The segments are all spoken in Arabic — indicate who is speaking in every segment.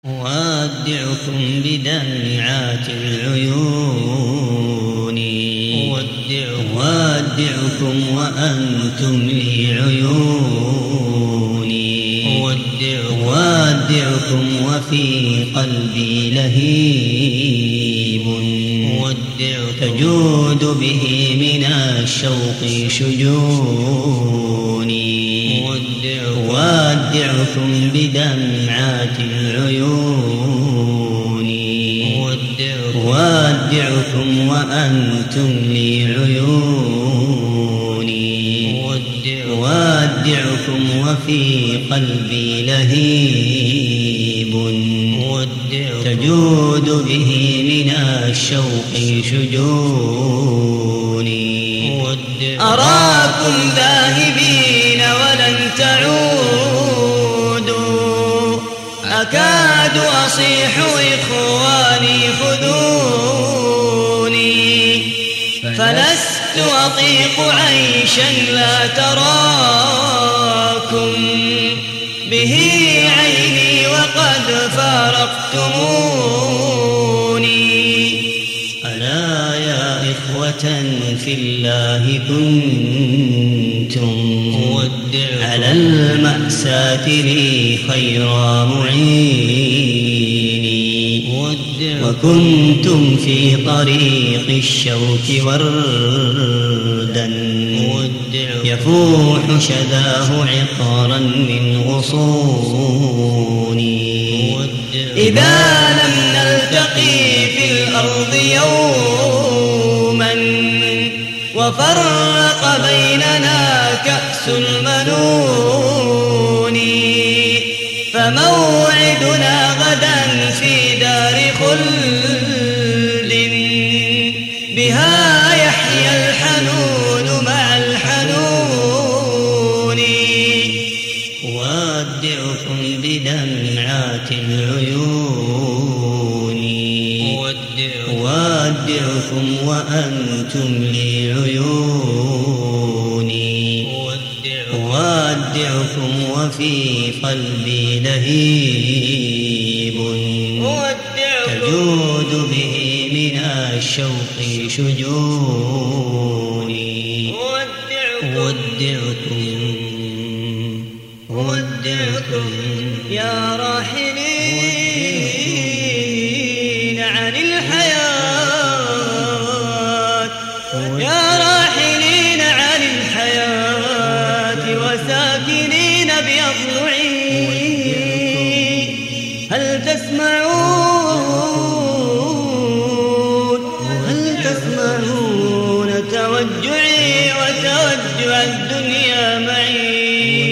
Speaker 1: أودعكم بدمعات العيون أودعكم وأنتم لي عيوني أودعكم وفي قلبي لهيب تجود به من الشوق شجوني أودعكم بدمعات العيون أودعكم وأنتم لي عيوني أودعكم وفي قلبي لهيب تجود به من الشوق شجوني
Speaker 2: أراكم ذاهبين ولن تعودوا أكاد أصيح إخواني خذوني فلست أطيق عيشا لا تراكم به عيني وقد فارقتموني
Speaker 1: ألا يا إخوة في الله كنتم على المأساة لي خير معيني وكنتم في طريق الشوك وردا يفوح شذاه عطرا من غصوني
Speaker 2: إذا لم نلتقي في الأرض يوما وفرق بيننا كأس المنون فموعدنا غدا في دار خلد بها يحيى الحنون مع الحنون
Speaker 1: أودعكم بدمعات العيون أودعكم وأنتم لي عيوني أودعكم وفي قلبي لهيب تجود به من الشوق شجوني أودعكم
Speaker 2: يا راحلين عن الحياة يا راحلين عن الحياة وساكنين بأضلعي هل تسمعون توجعي وتوجع الدنيا معي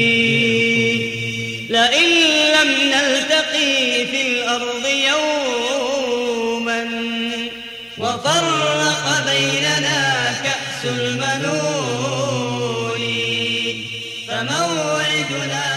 Speaker 2: لئن لم نلتقي في الأرض يوما وفرق بيننا كأس المنون فموعدنا